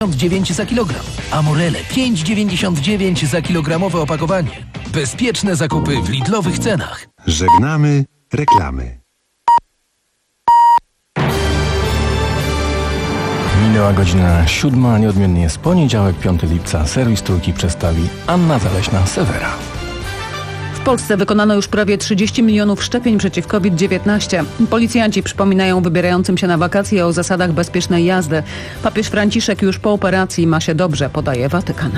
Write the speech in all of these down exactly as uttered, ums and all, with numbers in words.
dziewięć za kilogram. Amorele pięć dziewięćdziesiąt dziewięć za kilogramowe opakowanie. Bezpieczne zakupy w Lidlowych cenach. Żegnamy reklamy. Minęła godzina siódma, nieodmiennie jest poniedziałek, piątego lipca. Serwis Trójki przedstawi Anna Zaleśna-Sewera. W Polsce wykonano już prawie trzydzieści milionów szczepień przeciw COVID dziewiętnaście. Policjanci przypominają wybierającym się na wakacje o zasadach bezpiecznej jazdy. Papież Franciszek już po operacji ma się dobrze, podaje Watykan.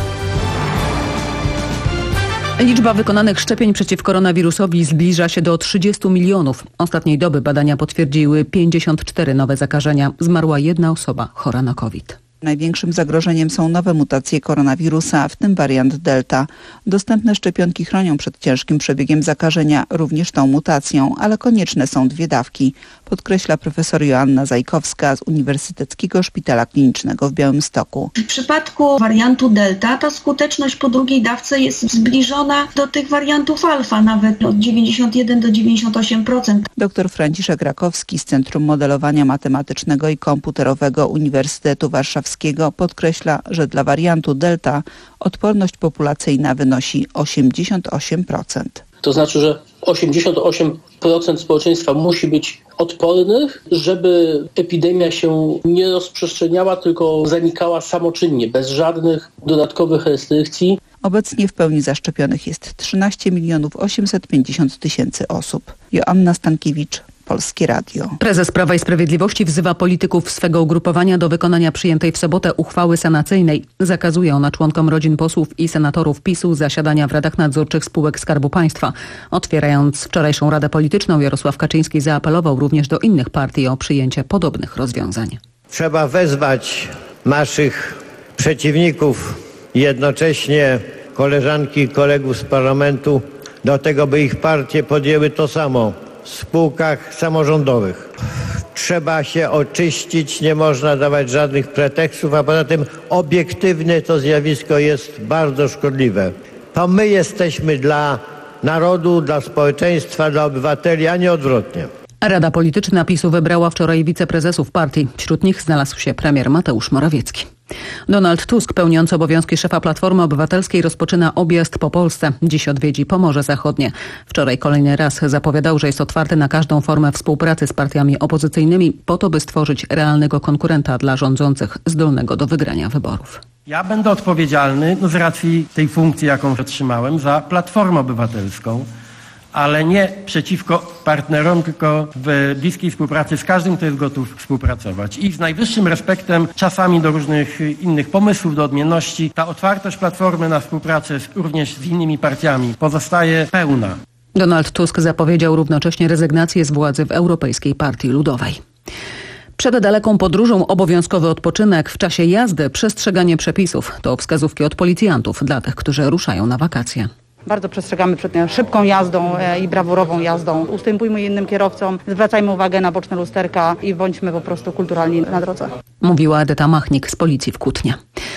Liczba wykonanych szczepień przeciw koronawirusowi zbliża się do trzydziestu milionów. Ostatniej doby badania potwierdziły pięćdziesiąt cztery nowe zakażenia. Zmarła jedna osoba chora na COVID. Największym zagrożeniem są nowe mutacje koronawirusa, w tym wariant Delta. Dostępne szczepionki chronią przed ciężkim przebiegiem zakażenia, również tą mutacją, ale konieczne są dwie dawki, podkreśla profesor Joanna Zajkowska z Uniwersyteckiego Szpitala Klinicznego w Białymstoku. W przypadku wariantu Delta ta skuteczność po drugiej dawce jest zbliżona do tych wariantów alfa, nawet od dziewięćdziesiąt jeden do dziewięćdziesięciu ośmiu procent. Doktor Franciszek Rakowski z Centrum Modelowania Matematycznego i Komputerowego Uniwersytetu Warszawskiego podkreśla, że dla wariantu Delta odporność populacyjna wynosi osiemdziesiąt osiem procent. To znaczy, że osiemdziesiąt osiem procent społeczeństwa musi być odpornych, żeby epidemia się nie rozprzestrzeniała, tylko zanikała samoczynnie, bez żadnych dodatkowych restrykcji. Obecnie w pełni zaszczepionych jest trzynaście milionów osiemset pięćdziesiąt tysięcy osób. Joanna Stankiewicz, Polskie Radio. Prezes Prawa i Sprawiedliwości wzywa polityków swego ugrupowania do wykonania przyjętej w sobotę uchwały sanacyjnej. Zakazuje ona członkom rodzin posłów i senatorów PiSu zasiadania w radach nadzorczych spółek Skarbu Państwa. Otwierając wczorajszą Radę Polityczną, Jarosław Kaczyński zaapelował również do innych partii o przyjęcie podobnych rozwiązań. Trzeba wezwać naszych przeciwników i jednocześnie koleżanki i kolegów z parlamentu do tego, by ich partie podjęły to samo w spółkach samorządowych. Trzeba się oczyścić, nie można dawać żadnych pretekstów, a poza tym obiektywne to zjawisko jest bardzo szkodliwe. To my jesteśmy dla narodu, dla społeczeństwa, dla obywateli, a nie odwrotnie. Rada Polityczna PiSu wybrała wczoraj wiceprezesów partii. Wśród nich znalazł się premier Mateusz Morawiecki. Donald Tusk, pełniący obowiązki szefa Platformy Obywatelskiej, rozpoczyna objazd po Polsce. Dziś odwiedzi Pomorze Zachodnie. Wczoraj kolejny raz zapowiadał, że jest otwarty na każdą formę współpracy z partiami opozycyjnymi po to, by stworzyć realnego konkurenta dla rządzących zdolnego do wygrania wyborów. Ja będę odpowiedzialny no, z racji tej funkcji, jaką otrzymałem, za Platformę Obywatelską, ale nie przeciwko partnerom, tylko w bliskiej współpracy z każdym, kto jest gotów współpracować. I z najwyższym respektem czasami do różnych innych pomysłów, do odmienności. Ta otwartość Platformy na współpracę z, również z innymi partiami pozostaje pełna. Donald Tusk zapowiedział równocześnie rezygnację z władzy w Europejskiej Partii Ludowej. Przed daleką podróżą obowiązkowy odpoczynek, w czasie jazdy przestrzeganie przepisów. To wskazówki od policjantów dla tych, którzy ruszają na wakacje. Bardzo przestrzegamy przed szybką jazdą i brawurową jazdą. Ustępujmy innym kierowcom, zwracajmy uwagę na boczne lusterka i bądźmy po prostu kulturalni na drodze. Mówiła Edyta Machnik z Policji w Kutnie.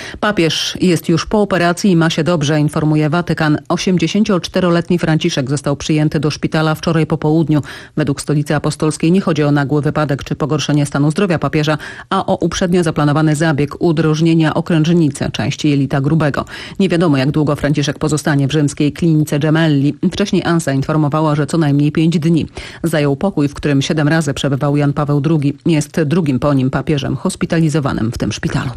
Papież jest już po operacji i ma się dobrze, informuje Watykan. osiemdziesięcioczteroletni Franciszek został przyjęty do szpitala wczoraj po południu. Według Stolicy Apostolskiej nie chodzi o nagły wypadek czy pogorszenie stanu zdrowia papieża, a o uprzednio zaplanowany zabieg udrożnienia okrężnicy części jelita grubego. Nie wiadomo, jak długo Franciszek pozostanie w rzymskiej klinice Gemelli. Wcześniej ANSA informowała, że co najmniej pięć dni. Zajął pokój, w którym siedem razy przebywał Jan Paweł drugi. Jest drugim po nim papieżem hospitalizowanym w tym szpitalu.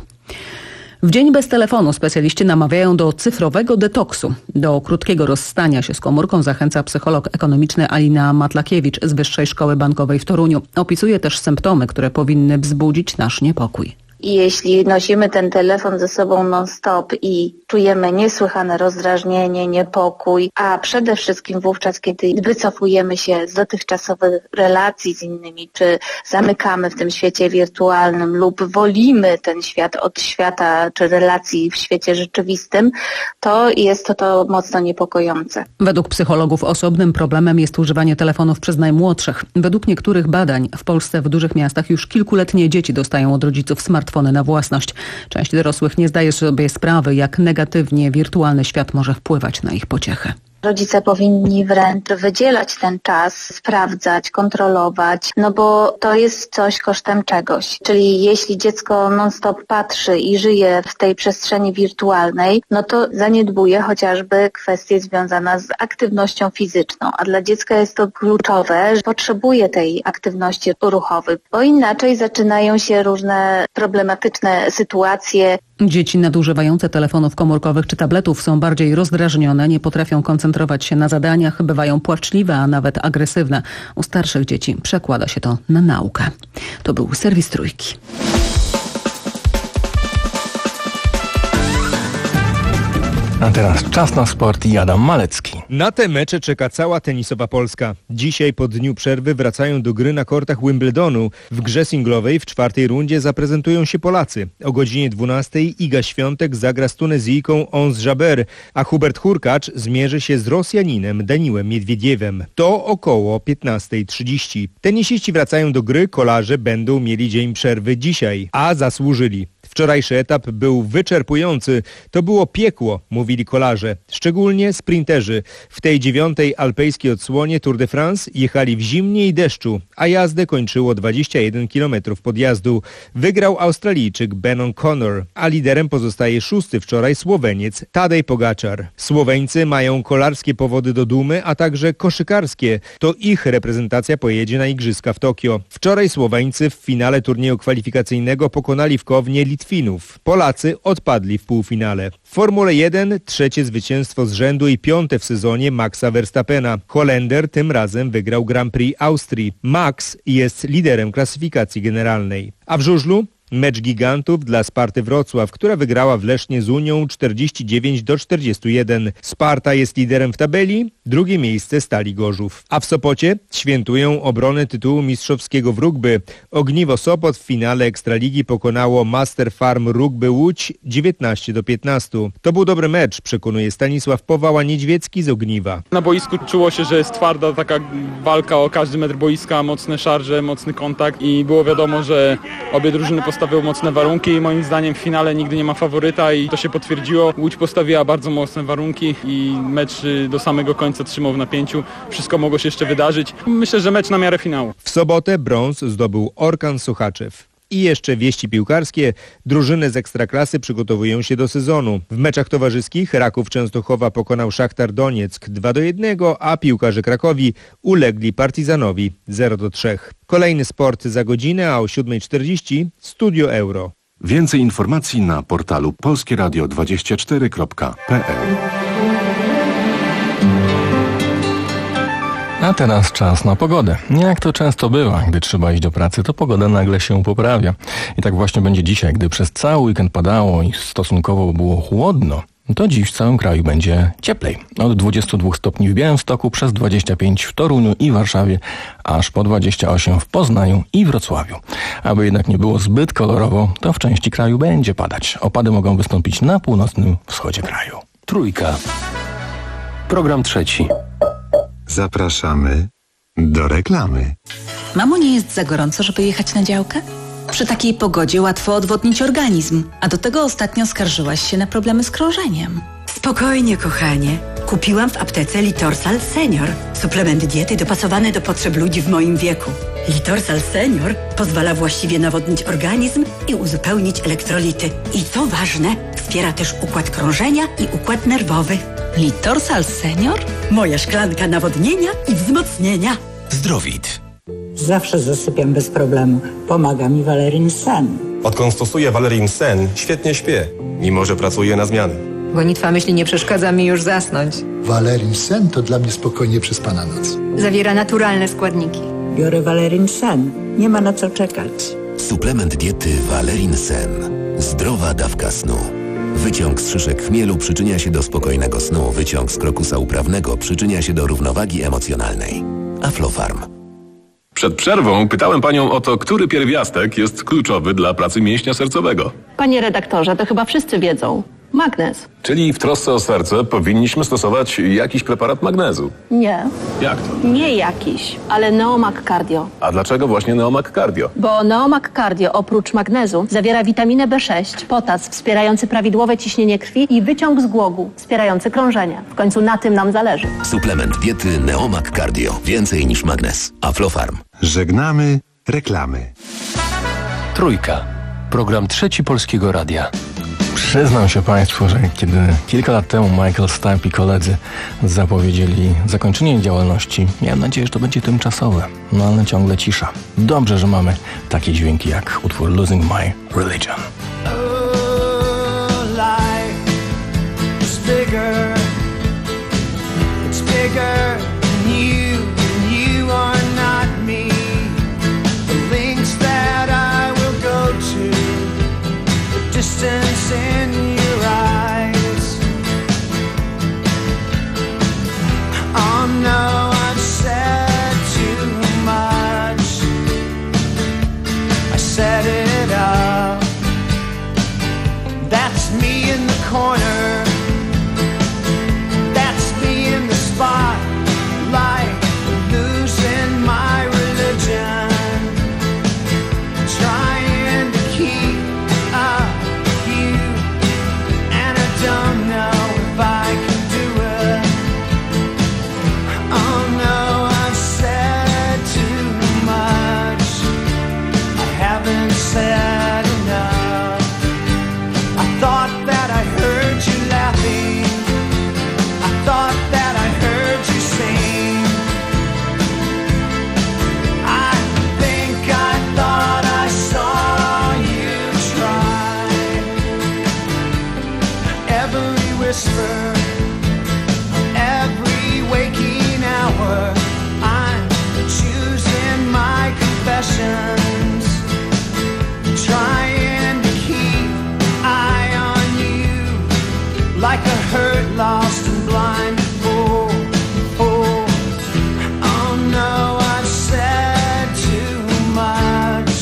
W dzień bez telefonu specjaliści namawiają do cyfrowego detoksu. Do krótkiego rozstania się z komórką zachęca psycholog ekonomiczny Alina Matlakiewicz z Wyższej Szkoły Bankowej w Toruniu. Opisuje też symptomy, które powinny wzbudzić nasz niepokój. I jeśli nosimy ten telefon ze sobą non-stop i czujemy niesłychane rozdrażnienie, niepokój, a przede wszystkim wówczas, kiedy wycofujemy się z dotychczasowych relacji z innymi, czy zamykamy w tym świecie wirtualnym lub wolimy ten świat od świata czy relacji w świecie rzeczywistym, to jest to, to mocno niepokojące. Według psychologów osobnym problemem jest używanie telefonów przez najmłodszych. Według niektórych badań w Polsce w dużych miastach już kilkuletnie dzieci dostają od rodziców smartfony na własność. Część dorosłych nie zdaje sobie sprawy, jak negatywnie wirtualny świat może wpływać na ich pociechę. Rodzice powinni wręcz wydzielać ten czas, sprawdzać, kontrolować, no bo to jest coś kosztem czegoś. Czyli jeśli dziecko non-stop patrzy i żyje w tej przestrzeni wirtualnej, no to zaniedbuje chociażby kwestie związane z aktywnością fizyczną, a dla dziecka jest to kluczowe, że potrzebuje tej aktywności ruchowej, bo inaczej zaczynają się różne problematyczne sytuacje. Dzieci nadużywające telefonów komórkowych czy tabletów są bardziej rozdrażnione, nie potrafią koncentrować się na zadaniach, bywają płaczliwe, a nawet agresywne. U starszych dzieci przekłada się to na naukę. To był serwis Trójki. A teraz czas na sport i Adam Malecki. Na te mecze czeka cała tenisowa Polska. Dzisiaj po dniu przerwy wracają do gry na kortach Wimbledonu. W grze singlowej w czwartej rundzie zaprezentują się Polacy. O godzinie dwunastej Iga Świątek zagra z Tunezyjką Ons Jabeur, a Hubert Hurkacz zmierzy się z Rosjaninem Daniłem Miedwiediewem. To około piętnasta trzydzieści. Tenisiści wracają do gry, kolarze będą mieli dzień przerwy dzisiaj, a zasłużyli. Wczorajszy etap był wyczerpujący. To było piekło, mówili kolarze. Szczególnie sprinterzy. W tej dziewiątej alpejskiej odsłonie Tour de France jechali w zimnie i deszczu, a jazdę kończyło dwadzieścia jeden kilometrów podjazdu. Wygrał Australijczyk Ben O'Connor, a liderem pozostaje szósty wczoraj Słoweniec Tadej Pogačar. Słoweńcy mają kolarskie powody do dumy, a także koszykarskie. To ich reprezentacja pojedzie na Igrzyska w Tokio. Wczoraj Słoweńcy w finale turnieju kwalifikacyjnego pokonali w Kownie Litwinów. Polacy odpadli w półfinale. W Formule jeden trzecie zwycięstwo z rzędu i piąte w sezonie Maxa Verstappena. Holender tym razem wygrał Grand Prix Austrii. Max jest liderem klasyfikacji generalnej. A w żużlu mecz gigantów dla Sparty Wrocław, która wygrała w Lesznie z Unią czterdzieści dziewięć do czterdziestu jeden. Sparta jest liderem w tabeli, drugie miejsce Stali Gorzów. A w Sopocie świętują obronę tytułu mistrzowskiego w rugby. Ogniwo Sopot w finale Ekstraligi pokonało Master Farm Rugby Łódź dziewiętnaście do piętnastu. To był dobry mecz, przekonuje Stanisław Powała-Niedźwiecki z Ogniwa. Na boisku czuło się, że jest twarda taka walka o każdy metr boiska, mocne szarże, mocny kontakt i było wiadomo, że obie drużyny postawiły mocne warunki i moim zdaniem w finale nigdy nie ma faworyta i to się potwierdziło. Łódź postawiła bardzo mocne warunki i mecz do samego końca trzymał w napięciu. Wszystko mogło się jeszcze wydarzyć. Myślę, że mecz na miarę finału. W sobotę brąz zdobył Orkan Sochaczew. I jeszcze wieści piłkarskie. Drużyny z Ekstraklasy przygotowują się do sezonu. W meczach towarzyskich Raków Częstochowa pokonał Szachtar Donieck dwa do jednego, a piłkarze Krakowi ulegli Partizanowi zero do trzech. Kolejny sport za godzinę, a o siódma czterdzieści Studio Euro. Więcej informacji na portalu polskie radio dwadzieścia cztery kropka p l. A teraz czas na pogodę. Jak to często bywa, gdy trzeba iść do pracy, to pogoda nagle się poprawia. I tak właśnie będzie dzisiaj, gdy przez cały weekend padało i stosunkowo było chłodno, to dziś w całym kraju będzie cieplej. Od dwudziestu dwóch stopni w Białymstoku, przez dwadzieścia pięć w Toruniu i Warszawie, aż po dwadzieścia osiem w Poznaniu i Wrocławiu. Aby jednak nie było zbyt kolorowo, to w części kraju będzie padać. Opady mogą wystąpić na północnym wschodzie kraju. Trójka. Program trzeci. Zapraszamy do reklamy. Mamo, nie jest za gorąco, żeby jechać na działkę? Przy takiej pogodzie łatwo odwodnić organizm, a do tego ostatnio skarżyłaś się na problemy z krążeniem. Spokojnie, kochanie. Kupiłam w aptece Litorsal Senior. Suplement diety dopasowany do potrzeb ludzi w moim wieku. Litorsal Senior pozwala właściwie nawodnić organizm i uzupełnić elektrolity. I co ważne, wspiera też układ krążenia i układ nerwowy. Litorsal Senior? Moja szklanka nawodnienia i wzmocnienia. Zdrowit. Zawsze zasypiam bez problemu. Pomaga mi Valerin Sen. Odkąd stosuję Valerin Sen, świetnie śpię, mimo że pracuję na zmiany. Gonitwa myśli nie przeszkadza mi już zasnąć. Valerin Sen to dla mnie spokojnie przespana noc. Zawiera naturalne składniki. Biorę Valerin Sen. Nie ma na co czekać. Suplement diety Valerin Sen. Zdrowa dawka snu. Wyciąg z szyszek chmielu przyczynia się do spokojnego snu. Wyciąg z krokusa uprawnego przyczynia się do równowagi emocjonalnej. Aflofarm. Przed przerwą pytałem panią o to, który pierwiastek jest kluczowy dla pracy mięśnia sercowego. Panie redaktorze, to chyba wszyscy wiedzą. Magnez. Czyli w trosce o serce powinniśmy stosować jakiś preparat magnezu. Nie. Jak to? Nie jakiś, ale Neomag Cardio. A dlaczego właśnie Neomag Cardio? Bo Neomag Cardio oprócz magnezu zawiera witaminę B sześć, potas wspierający prawidłowe ciśnienie krwi i wyciąg z głogu wspierający krążenie. W końcu na tym nam zależy. Suplement diety Neomag Cardio. Więcej niż magnez. Aflofarm. Żegnamy reklamy. Trójka. Program Trzeci Polskiego Radia. Przyznam się Państwu, że kiedy kilka lat temu Michael Stipe i koledzy zapowiedzieli zakończenie działalności, miałem nadzieję, że to będzie tymczasowe. No ale ciągle cisza. Dobrze, że mamy takie dźwięki jak utwór Losing My Religion. Oh, life is bigger. It's bigger than you, and you are not me. The links that I will go to, the distance in your eyes. Oh no, I've said too much. I set it up. That's me in the corner. That's me in the spotlight, losing my religion, trying to keep up with you, and I don't know if I can do it. Oh no, I've said too much. I haven't said enough. I thought that I heard you laughing. I thought that I heard you sing. I think I thought I saw you try. Every whisper, every waking hour, I'm choosing my confessions, trying to keep eye on you, like a hurt, lost and blind fool. fool. Oh no, I've said too much.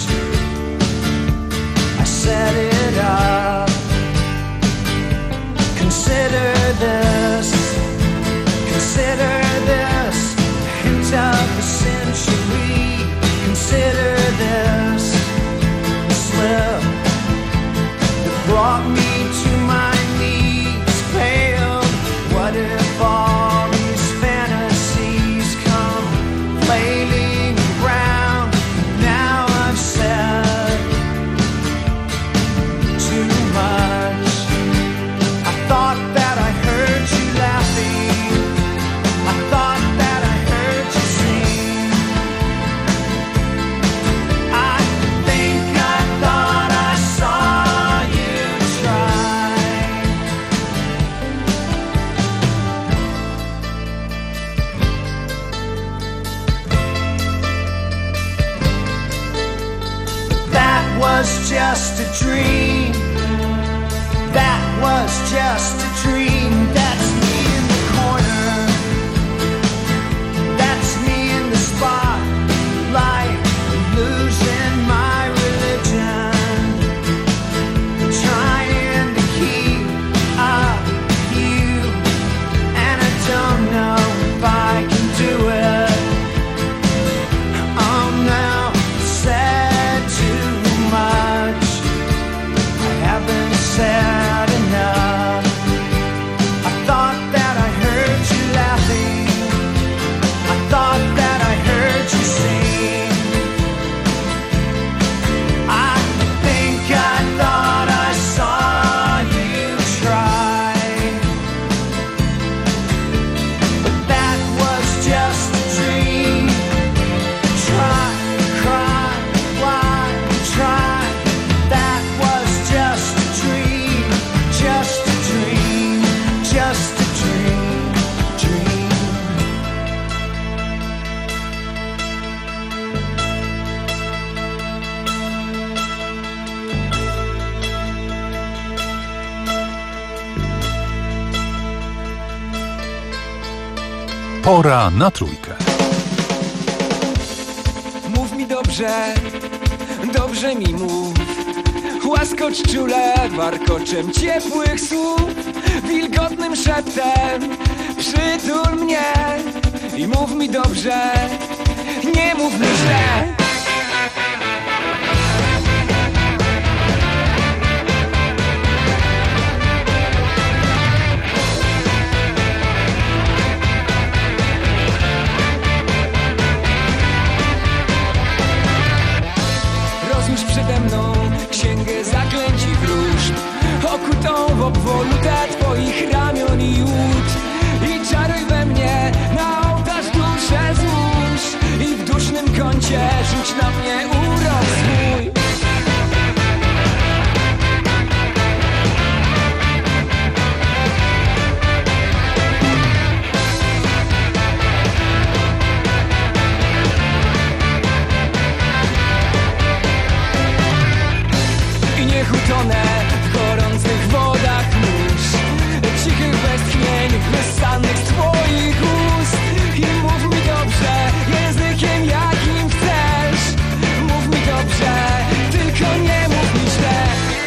I set it up. Consider this, consider this, a hint of the century. Consider this slip that brought me to my knees, pale. What if all these fantasies come flailing around? Now I've said too much. I thought that I heard you laughing. I thought that I heard you sing. I think I thought I saw you try. That was just a dream. That was just a dream. That's me in the corner. That's me in the spotlight, losing my religion, trying to keep up with you, and I don't know if I can do it. Oh no, said too much. I haven't said enough. I thought that I heard you laughing. I thought that I heard you sing. I think I thought I saw you try. But that was just a dream. Try, cry, why, try. That was just a dream. Just a dream. Just a dream. Dream. Pora na trójkę. Mów mi dobrze, dobrze mi mów. Łaskocz czule warkoczem ciepłych słów, wilgotnym szeptem przytul mnie i mów mi dobrze, nie mów mi źle. Rozłóż przede mną księgę zaklęć i wróżb, okutą w obwolutę twoich ramion i łód, i czaruj we mnie, na ołtarz duszę złóż i w dusznym kącie rzuć na mnie urok swój. I niech utonę w gorących wodach mórz, cichych westchnień wyssanych z twoich ust. I mów mi dobrze, językiem jakim chcesz. Mów mi dobrze, tylko nie mów mi źle.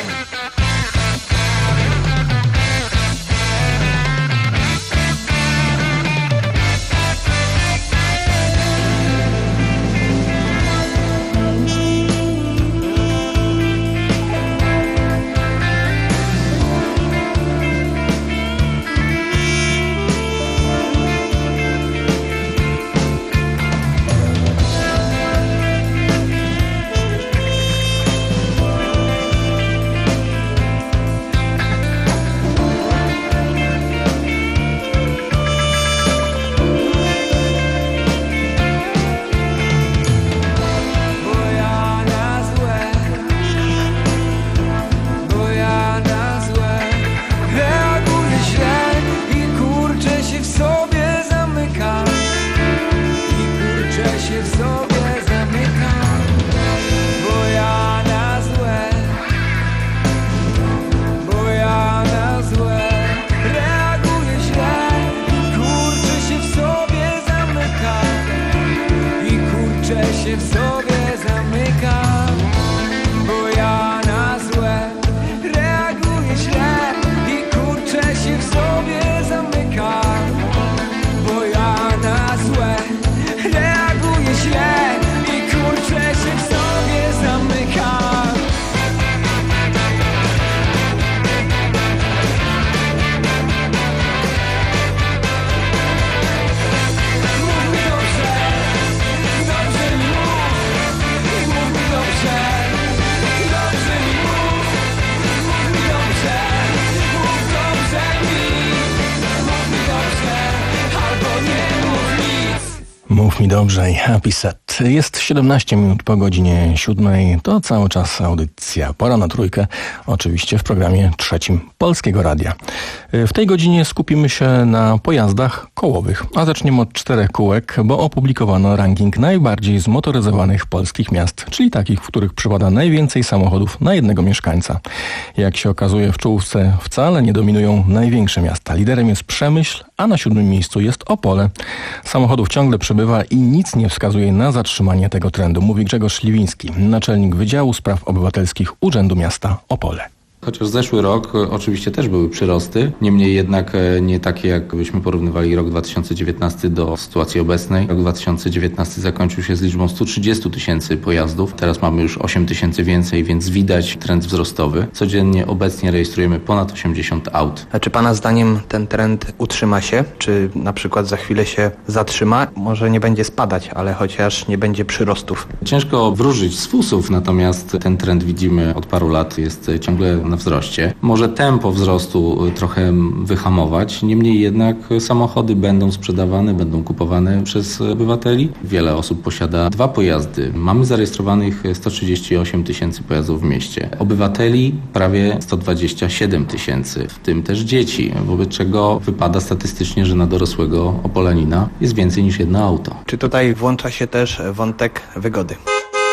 Mów mi dobrze i Happy Set. Jest siedemnaście minut po godzinie siódmej. To cały czas audycja Pora na Trójkę. Oczywiście w programie trzecim Polskiego Radia. W tej godzinie skupimy się na pojazdach kołowych. A zaczniemy od czterech kółek, bo opublikowano ranking najbardziej zmotoryzowanych polskich miast, czyli takich, w których przypada najwięcej samochodów na jednego mieszkańca. Jak się okazuje, w czołówce wcale nie dominują największe miasta. Liderem jest Przemyśl, a na siódmym miejscu jest Opole. Samochodów ciągle przybywa i nic nie wskazuje na zatrzymanie tego trendu, mówi Grzegorz Śliwiński, naczelnik Wydziału Spraw Obywatelskich Urzędu Miasta Opole. Chociaż zeszły rok oczywiście też były przyrosty, niemniej jednak nie takie, jakbyśmy porównywali rok dwa tysiące dziewiętnasty do sytuacji obecnej. Rok dwa tysiące dziewiętnasty zakończył się z liczbą stu trzydziestu tysięcy pojazdów. Teraz mamy już osiem tysięcy więcej, więc widać trend wzrostowy. Codziennie obecnie rejestrujemy ponad osiemdziesiąt aut. A czy Pana zdaniem ten trend utrzyma się? Czy na przykład za chwilę się zatrzyma? Może nie będzie spadać, ale chociaż nie będzie przyrostów. Ciężko wróżyć z fusów, natomiast ten trend widzimy od paru lat, jest ciągle na wzroście. Może tempo wzrostu trochę wyhamować, niemniej jednak samochody będą sprzedawane, będą kupowane przez obywateli. Wiele osób posiada dwa pojazdy. Mamy zarejestrowanych sto trzydzieści osiem tysięcy pojazdów w mieście. Obywateli prawie sto dwadzieścia siedem tysięcy, w tym też dzieci, wobec czego wypada statystycznie, że na dorosłego opolanina jest więcej niż jedno auto. Czy tutaj włącza się też wątek wygody?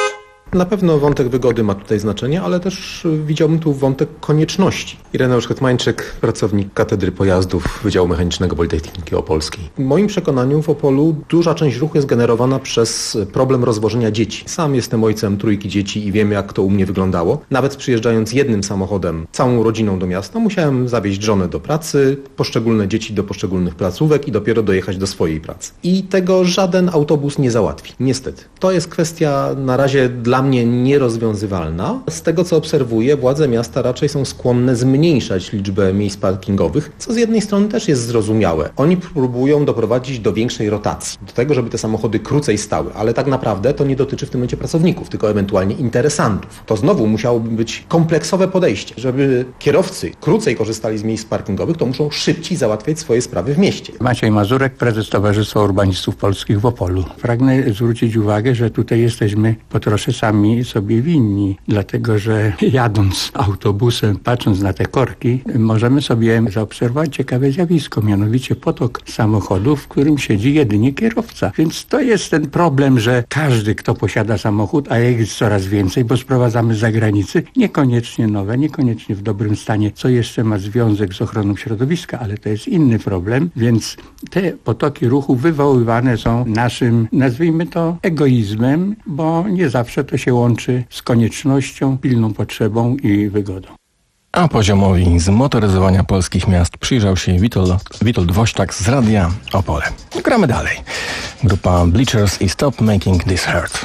Na pewno wątek wygody ma tutaj znaczenie, ale też widziałbym tu wątek konieczności. Ireneusz Hetmańczyk, pracownik Katedry Pojazdów Wydziału Mechanicznego Politechniki Opolskiej. W moim przekonaniu w Opolu duża część ruchu jest generowana przez problem rozwożenia dzieci. Sam jestem ojcem trójki dzieci i wiem, jak to u mnie wyglądało. Nawet przyjeżdżając jednym samochodem, całą rodziną do miasta, musiałem zawieźć żonę do pracy, poszczególne dzieci do poszczególnych placówek i dopiero dojechać do swojej pracy. I tego żaden autobus nie załatwi. Niestety. To jest kwestia na razie dla mnie nierozwiązywalna. Z tego, co obserwuję, władze miasta raczej są skłonne zmniejszać liczbę miejsc parkingowych, co z jednej strony też jest zrozumiałe. Oni próbują doprowadzić do większej rotacji, do tego, żeby te samochody krócej stały, ale tak naprawdę to nie dotyczy w tym momencie pracowników, tylko ewentualnie interesantów. To znowu musiałoby być kompleksowe podejście. Żeby kierowcy krócej korzystali z miejsc parkingowych, to muszą szybciej załatwiać swoje sprawy w mieście. Maciej Mazurek, prezes Towarzystwa Urbanistów Polskich w Opolu. Pragnę zwrócić uwagę, że tutaj jesteśmy po trosze sami sobie winni, dlatego że jadąc autobusem, patrząc na te korki, możemy sobie zaobserwować ciekawe zjawisko, mianowicie potok samochodów, w którym siedzi jedynie kierowca. Więc to jest ten problem, że każdy, kto posiada samochód, a ich jest coraz więcej, bo sprowadzamy z zagranicy, niekoniecznie nowe, niekoniecznie w dobrym stanie, co jeszcze ma związek z ochroną środowiska, ale to jest inny problem, więc te potoki ruchu wywoływane są naszym, nazwijmy to, egoizmem, bo nie zawsze to się łączy z koniecznością, pilną potrzebą i wygodą. A poziomowi zmotoryzowania polskich miast przyjrzał się Witold, Witold Woźtak z Radia Opole. Gramy dalej. Grupa Bleachers i Stop Making This Hurt.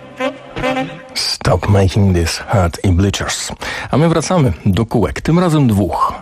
Stop Making This Hurt i Bleachers. A my wracamy do kółek, tym razem dwóch.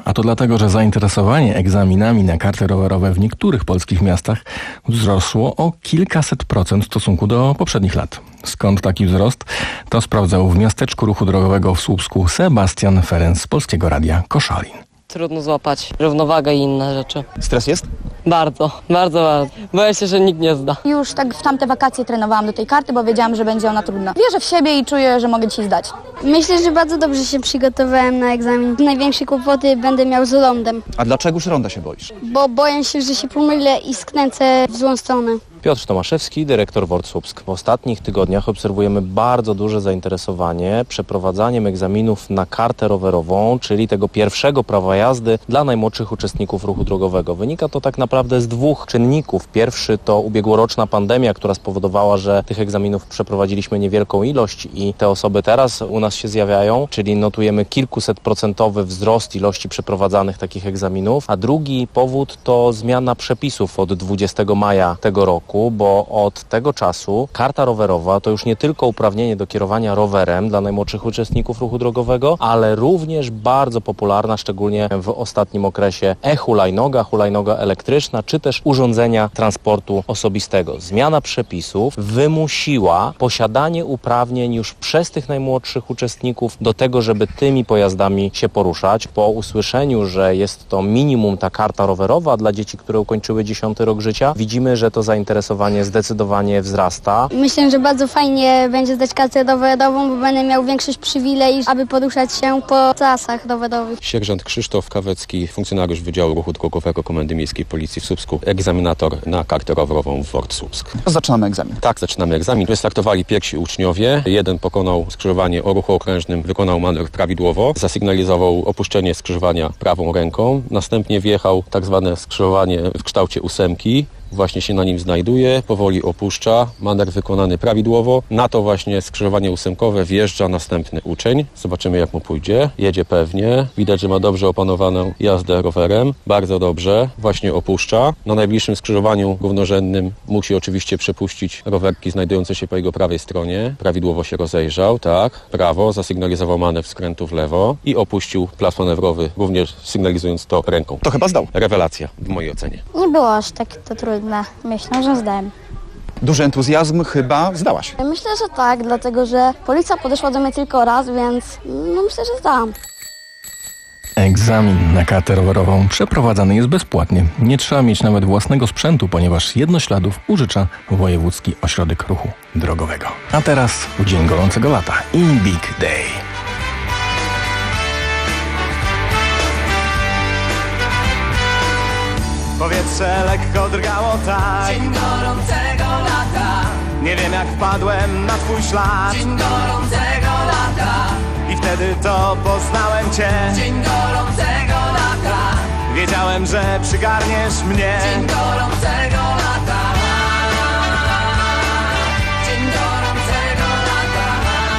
A to dlatego, że zainteresowanie egzaminami na karty rowerowe w niektórych polskich miastach wzrosło o kilkaset procent w stosunku do poprzednich lat. Skąd taki wzrost? To sprawdzał w miasteczku ruchu drogowego w Słupsku Sebastian Ferenc z Polskiego Radia Koszalin. Trudno złapać równowagę i inne rzeczy. Stres jest? Bardzo, bardzo, bardzo. Boję się, że nikt nie zda. Już tak w tamte wakacje trenowałam do tej karty, bo wiedziałam, że będzie ona trudna. Wierzę w siebie i czuję, że mogę dzisiaj zdać. Myślę, że bardzo dobrze się przygotowałem na egzamin. Największe kłopoty będę miał z lądem. A dlaczego już ronda się boisz? Bo boję się, że się pomylę i skręcę w złą stronę. Piotr Tomaszewski, dyrektor W O R D Słupsk. W ostatnich tygodniach obserwujemy bardzo duże zainteresowanie przeprowadzaniem egzaminów na kartę rowerową, czyli tego pierwszego prawa jazdy dla najmłodszych uczestników ruchu drogowego. Wynika to tak naprawdę z dwóch czynników. Pierwszy to ubiegłoroczna pandemia, która spowodowała, że tych egzaminów przeprowadziliśmy niewielką ilość i te osoby teraz u nas się zjawiają, czyli notujemy kilkusetprocentowy wzrost ilości przeprowadzanych takich egzaminów. A drugi powód to zmiana przepisów od dwudziestego maja tego roku, bo od tego czasu karta rowerowa to już nie tylko uprawnienie do kierowania rowerem dla najmłodszych uczestników ruchu drogowego, ale również bardzo popularna, szczególnie w ostatnim okresie, e-hulajnoga, hulajnoga elektryczna, czy też urządzenia transportu osobistego. Zmiana przepisów wymusiła posiadanie uprawnień już przez tych najmłodszych uczestników do tego, żeby tymi pojazdami się poruszać. Po usłyszeniu, że jest to minimum ta karta rowerowa dla dzieci, które ukończyły dziesiąty rok życia, widzimy, że to zainteresowanie zdecydowanie wzrasta. Myślę, że bardzo fajnie będzie zdać kartę rowerową, bo będę miał większość przywilei, aby poruszać się po trasach rowerowych. Sierżant Krzysztof Kawecki, funkcjonariusz Wydziału Ruchu Drogowego Komendy Miejskiej Policji w Słupsku, egzaminator na kartę rowerową w W O R D Słupsk. Zaczynamy egzamin. Tak, zaczynamy egzamin. Wystartowali pierwsi uczniowie. Jeden pokonał skrzyżowanie o ruchu okrężnym, wykonał manewr prawidłowo, zasygnalizował opuszczenie skrzyżowania prawą ręką, następnie wjechał tak zwane skrzyżowanie w kształcie ósemki. Właśnie się na nim znajduje, powoli opuszcza, manewr wykonany prawidłowo. Na to właśnie skrzyżowanie ósemkowe wjeżdża następny uczeń. Zobaczymy, jak mu pójdzie. Jedzie pewnie. Widać, że ma dobrze opanowaną jazdę rowerem. Bardzo dobrze. Właśnie opuszcza. Na najbliższym skrzyżowaniu równorzędnym musi oczywiście przepuścić rowerki znajdujące się po jego prawej stronie. Prawidłowo się rozejrzał, tak. Prawo, zasygnalizował manewr skrętu w lewo i opuścił plac manewrowy, również sygnalizując to ręką. To chyba zdał. Rewelacja, w mojej ocenie. Nie było aż tak to trudne. Myślę, że zdałem. Duży entuzjazm, chyba zdałaś. Myślę, że tak, dlatego że policja podeszła do mnie tylko raz, więc no myślę, że zdałam. Egzamin na kartę rowerową przeprowadzany jest bezpłatnie. Nie trzeba mieć nawet własnego sprzętu, ponieważ jednośladów użycza Wojewódzki Ośrodek Ruchu Drogowego. A teraz w dzień gorącego lata i Big Day. Powietrze lekko drgało tak. Dzień gorącego lata. Nie wiem, jak wpadłem na twój ślad. Dzień gorącego lata. I wtedy to poznałem cię. Dzień gorącego lata. Wiedziałem, że przygarniesz mnie. Dzień gorącego lata. Dzień gorącego lata.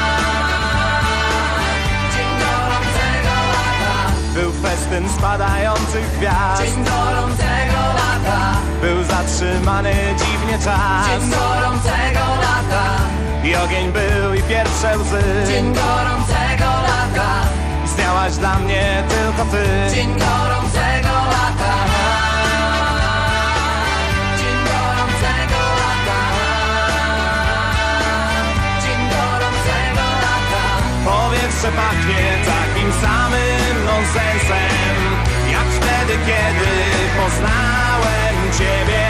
Dzień gorącego lata. Był festyn spadających gwiazd. Dzień gorącego lata. Był zatrzymany dziwnie czas. Dzień gorącego lata. I ogień był i pierwsze łzy. Dzień gorącego lata. Istniałaś dla mnie tylko ty. Dzień gorącego lata. Dzień gorącego lata. Dzień gorącego lata. Powietrze pachnie takim samym nonsensem, jak wtedy, kiedy poznałem ciebie.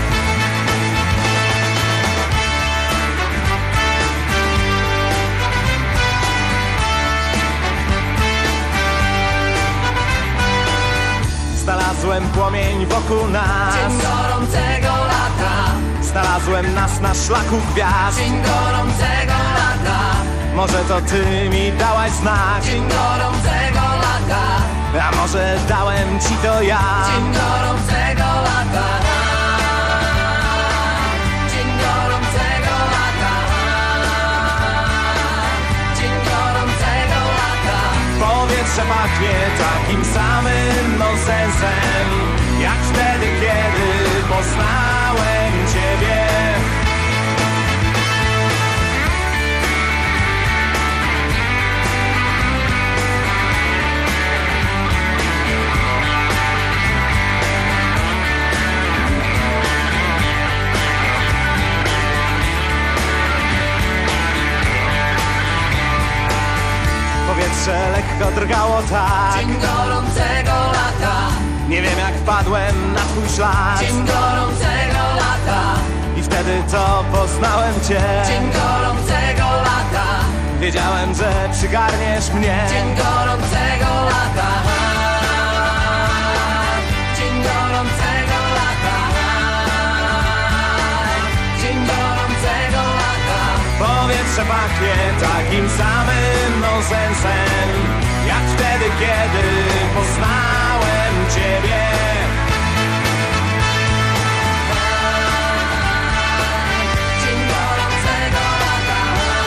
Znalazłem płomień wokół nas. Dzień gorącego lata. Znalazłem nas na szlaku gwiazd. Dzień gorącego lata. Może to ty mi dałaś znak. Dzień gorącego lata. A może dałem ci to ja. Dzień gorącego lata. Dzień gorącego lata. Dzień gorącego lata. Powietrze pachnie takim samym nonsensem, jak wtedy, kiedy poznałem ciebie. wszystko drgało tak. Dzień gorącego lata, Nie wiem jak wpadłem na twój ślad. dzień gorącego lata, I wtedy to poznałem cię. dzień gorącego lata, Wiedziałem, że przygarniesz mnie. dzień gorącego lata, dzień gorącego lata, dzień gorącego lata. Powietrze pachnie takim samym nonsensem, jak wtedy, kiedy poznałem ciebie. Dzień gorącego lata,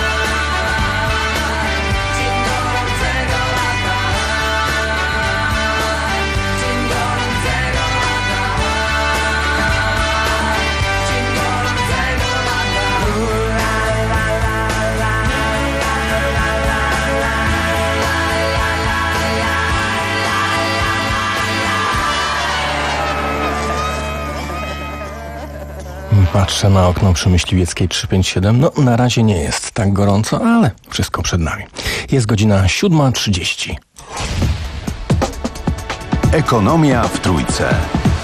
dzień gorącego lata, dzień gorącego lata, dzień gorącego Patrzę na okno przy Myśliwieckiej trzysta pięćdziesiąt siedem. No, na razie nie jest tak gorąco, ale wszystko przed nami. Jest godzina siódma trzydzieści. Ekonomia w Trójce.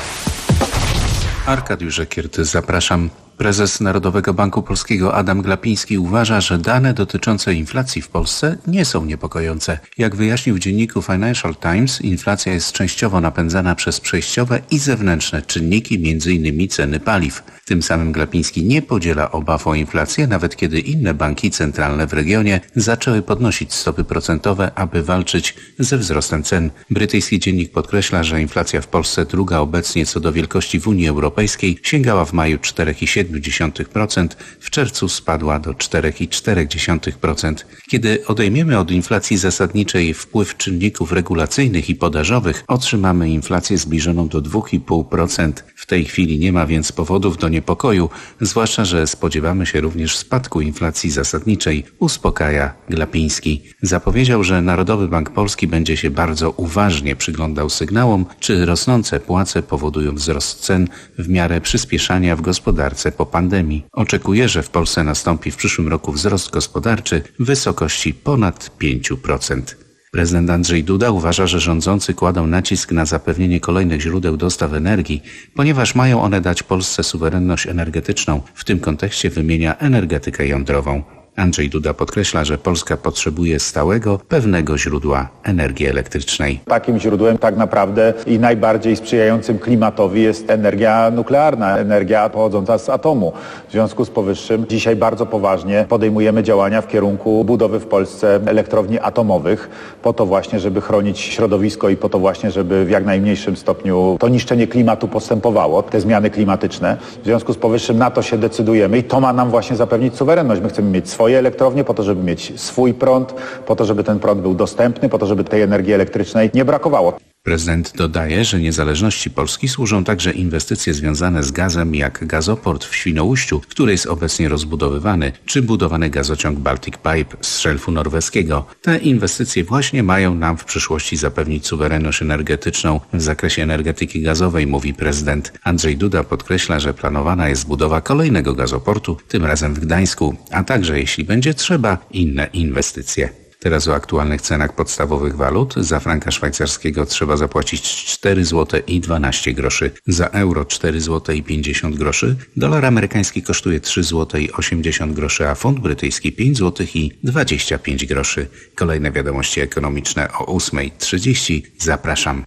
Arkadiusz Żekiert, zapraszam. Prezes Narodowego Banku Polskiego Adam Glapiński uważa, że dane dotyczące inflacji w Polsce nie są niepokojące. Jak wyjaśnił w dzienniku Financial Times, inflacja jest częściowo napędzana przez przejściowe i zewnętrzne czynniki, między innymi ceny paliw. Tym samym Glapiński nie podziela obaw o inflację, nawet kiedy inne banki centralne w regionie zaczęły podnosić stopy procentowe, aby walczyć ze wzrostem cen. Brytyjski dziennik podkreśla, że inflacja w Polsce, druga obecnie co do wielkości w Unii Europejskiej, sięgała w maju cztery przecinek siedem procent, w czerwcu spadła do cztery przecinek cztery procent. Kiedy odejmiemy od inflacji zasadniczej wpływ czynników regulacyjnych i podażowych, otrzymamy inflację zbliżoną do dwa przecinek pięć procent. W tej chwili nie ma więc powodów do niepokoju, zwłaszcza że spodziewamy się również spadku inflacji zasadniczej, uspokaja Glapiński. Zapowiedział, że Narodowy Bank Polski będzie się bardzo uważnie przyglądał sygnałom, czy rosnące płace powodują wzrost cen w miarę przyspieszania w gospodarce po pandemii. Oczekuje, że w Polsce nastąpi w przyszłym roku wzrost gospodarczy w wysokości ponad pięć procent. Prezydent Andrzej Duda uważa, że rządzący kładą nacisk na zapewnienie kolejnych źródeł dostaw energii, ponieważ mają one dać Polsce suwerenność energetyczną. W tym kontekście wymienia energetykę jądrową. Andrzej Duda podkreśla, że Polska potrzebuje stałego, pewnego źródła energii elektrycznej. Takim źródłem tak naprawdę i najbardziej sprzyjającym klimatowi jest energia nuklearna, energia pochodząca z atomu. W związku z powyższym dzisiaj bardzo poważnie podejmujemy działania w kierunku budowy w Polsce elektrowni atomowych, po to właśnie, żeby chronić środowisko i po to właśnie, żeby w jak najmniejszym stopniu to niszczenie klimatu postępowało, te zmiany klimatyczne. W związku z powyższym na to się decydujemy i to ma nam właśnie zapewnić suwerenność. My chcemy mieć swoje elektrownie po to, żeby mieć swój prąd, po to, żeby ten prąd był dostępny, po to, żeby tej energii elektrycznej nie brakowało. Prezydent dodaje, że niezależności Polski służą także inwestycje związane z gazem, jak gazoport w Świnoujściu, który jest obecnie rozbudowywany, czy budowany gazociąg Baltic Pipe z szelfu norweskiego. Te inwestycje właśnie mają nam w przyszłości zapewnić suwerenność energetyczną w zakresie energetyki gazowej, mówi prezydent. Andrzej Duda podkreśla, że planowana jest budowa kolejnego gazoportu, tym razem w Gdańsku, a także, jeśli będzie trzeba, inne inwestycje. Teraz o aktualnych cenach podstawowych walut. Za franka szwajcarskiego trzeba zapłacić cztery złote i dwanaście groszy. Za euro cztery złote i pięćdziesiąt groszy. Dolar amerykański kosztuje trzy złote i osiemdziesiąt groszy, a funt brytyjski pięć złotych i dwadzieścia pięć groszy. Kolejne wiadomości ekonomiczne o ósma trzydzieści. Zapraszam.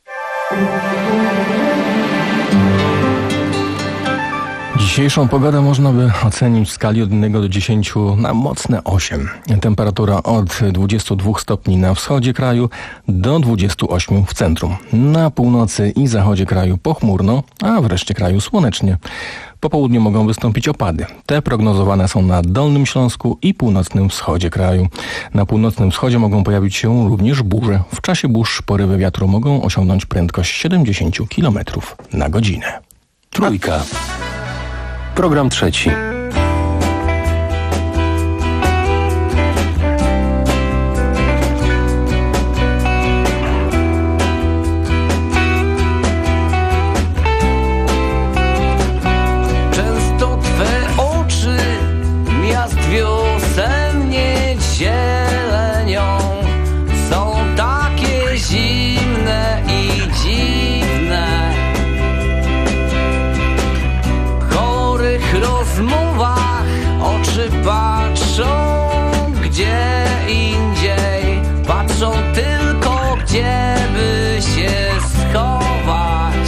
Dzisiejszą pogodę można by ocenić w skali od jednego do dziesięciu na mocne osiem. Temperatura od dwudziestu dwóch stopni na wschodzie kraju do dwudziestu ośmiu w centrum. Na północy i zachodzie kraju pochmurno, a w reszcie kraju słonecznie. Po południu mogą wystąpić opady. Te prognozowane są na Dolnym Śląsku i północnym wschodzie kraju. Na północnym wschodzie mogą pojawić się również burze. W czasie burz porywy wiatru mogą osiągnąć prędkość siedemdziesiąt kilometrów na godzinę. Trójka. Program trzeci. Często twe oczy miast wiosennie zielenią są tak naszych rozmowach oczy patrzą gdzie indziej, patrzą tylko gdzie by się schować.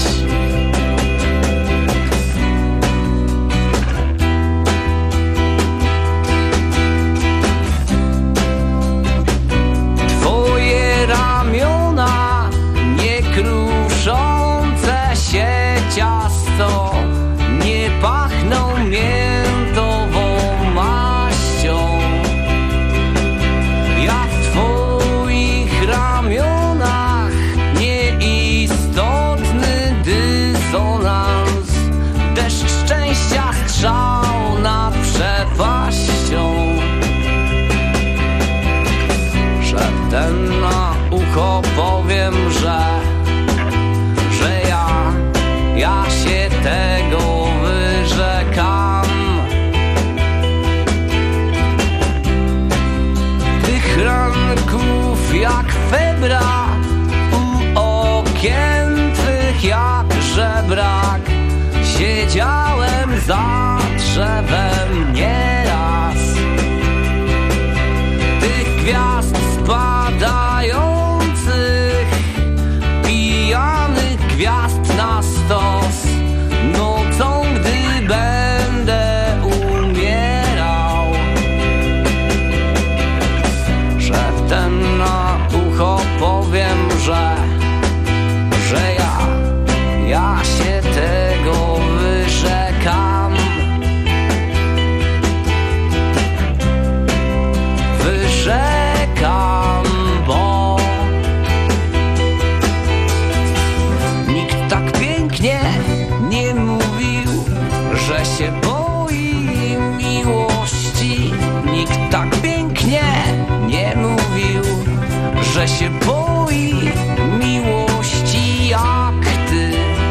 Twoje ramiona nie kruszące się ciasto nie pachną miętową maścią. Ja w twoich ramionach nieistotny dysonans, deszcz szczęścia strzał nad przepaścią. Szeptem na ucho powiem, że że ja, ja się tego wyrzekam. Tych ranków jak febra u okien twych jak żebrak. Siedziałem za drzewem nieraz. Tych gwiazd spadających, pijanych gwiazd na stos, nocą gdy będę umierał. Szeptem na ucho powiem, że że ja, ja się tego wyrzekam. Wyrzekam, bo nikt tak pięknie nie mówił, że się boi miłości. Nikt tak pięknie nie mówił, że się boi miłości jak ty.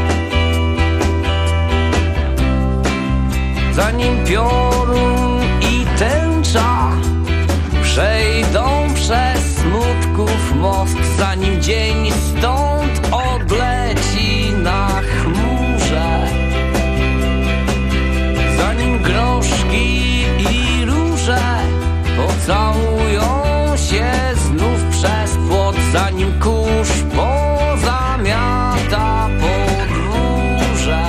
Zanim piorun i tęcza przejdą przez smutków most, zanim dzień stąd odleci na chmurze, zanim groszki i róże pocałują się znów przez płot, zanim kurz pozamiata podwórze.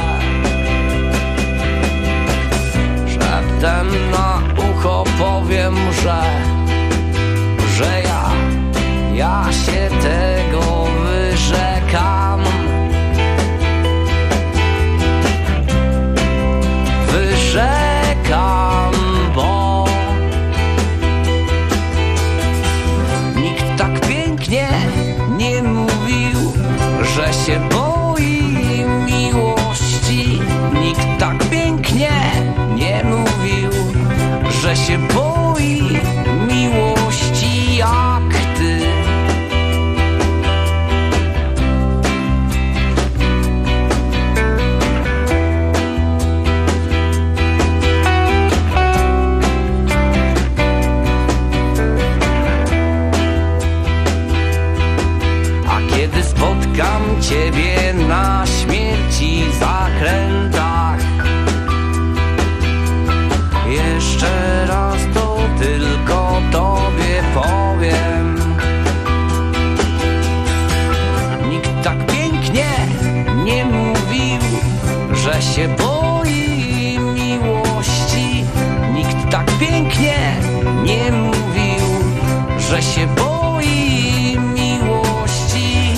Szeptem na ucho powiem, że że ja, ja się tego wyrzekam. Wyrzekam, bo nikt tak pięknie nie mówił, że się boi miłości. Nikt tak pięknie nie mówił, że się boi miłości jak ty. A kiedy spotkam ciebie na śmierci zakrętach, jeszcze raz to tylko tobie powiem. Nikt tak pięknie nie mówił, że się boi miłości. Nikt tak pięknie nie mówił, że się boi miłości.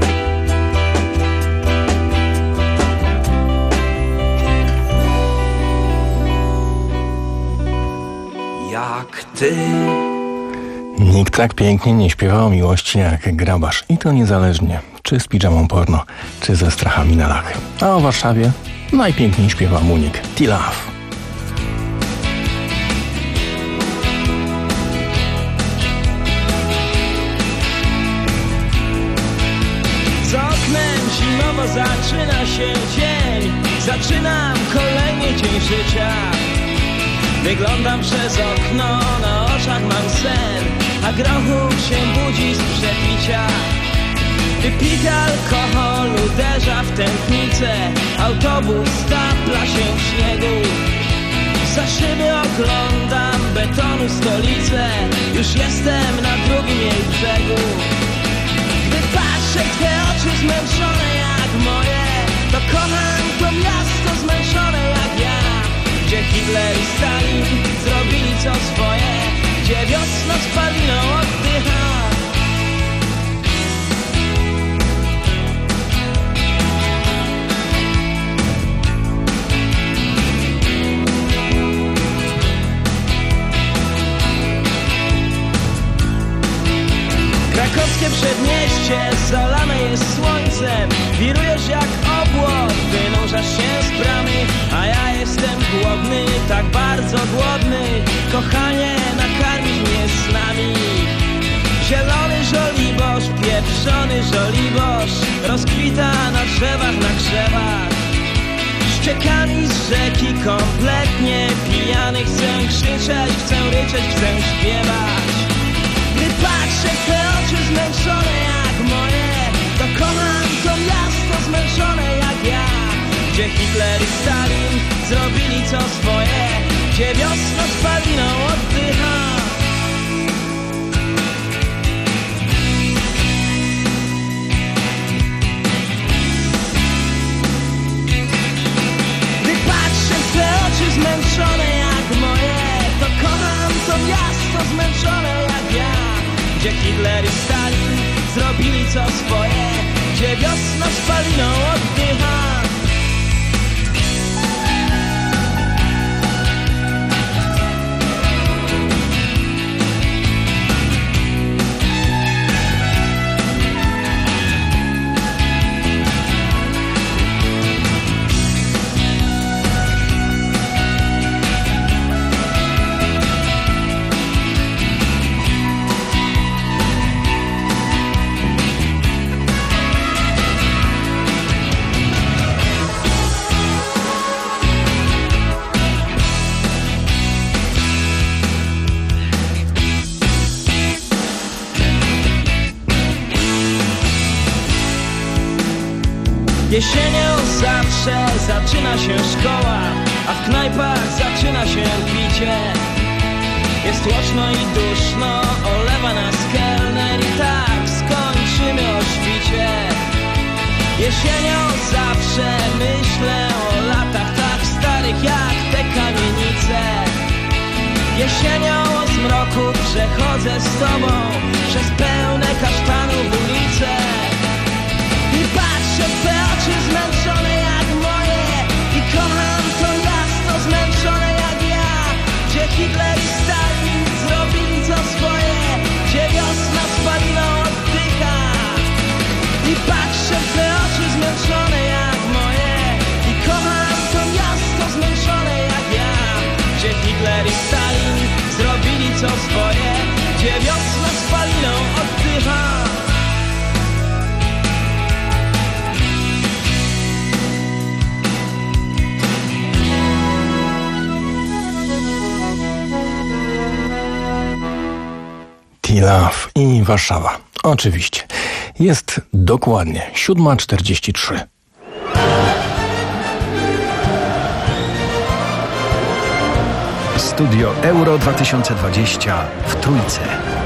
Jak ty. Nikt tak pięknie nie śpiewa o miłości jak Grabarz. I to niezależnie, czy z pidżamą porno, czy ze strachami na lachy. A o Warszawie najpiękniej śpiewa Munik. T-Love. Z oknem zimowo zaczyna się dzień. Zaczynam kolejny dzień życia. Wyglądam przez okno, na oczach mam sen, a grochu się budzi z przepicia. Wypity alkohol uderza w tętnicę, autobus stapla się w śniegu. oglądam betonu stolicę, już jestem na drugim jej brzegu. Gdy patrzę w te oczy zmęczone jak moje, to kocham to miasto zmęczone jak ja, gdzie Hitler i Stalin zrobili co swoje, gdzie wiosna spaliną oddycha. Krakowskie przedmieście zalane jest słońcem, wirujesz jak obłok, wynurzasz się z bramy, a ja jestem głodny, tak bardzo głodny. Kochanie, nakarmisz mnie snami. Zielony żoliborz, pieprzony żoliborz rozkwita na drzewach, na krzewach. Ściekami z rzeki kompletnie pijany, chcę krzyczeć, chcę ryczeć, chcę śpiewać. Gdy patrzę w te oczy zmęczone jak moje, to kocham to miasto zmęczone jak ja, gdzie Hitler i Stalin zrobili co swoje, gdzie wiosna spaliną oddycha. Gdy patrzę w te oczy zmęczone jak moje, to kocham to miasto zmęczone jak ja, gdzie Hitler i Stalin zrobili co swoje, gdzie wiosna spaliną oddycha. Jesienią zawsze zaczyna się szkoła, a w knajpach zaczyna się picie. Jest głośno i duszno, olewa nas kelner i tak skończymy o świcie. Jesienią zawsze myślę o latach tak starych jak te kamienice. Jesienią o zmroku przechodzę z tobą przez pełne kasztanów ulice. I patrzę w te oczy zmęczone jak moje i kocham to miasto zmęczone jak ja, gdzie Hitler i Stalin zrobili co swoje, gdzie wiosna spaliną oddycha. I patrzę w te oczy zmęczone jak moje i kocham to miasto zmęczone jak ja, gdzie Hitler i Stalin zrobili co swoje, gdzie wiosna spaliną oddycha. Love i Warszawa. Oczywiście. Jest dokładnie siódma czterdzieści trzy. Studio Euro dwa tysiące dwadzieścia w Trójce.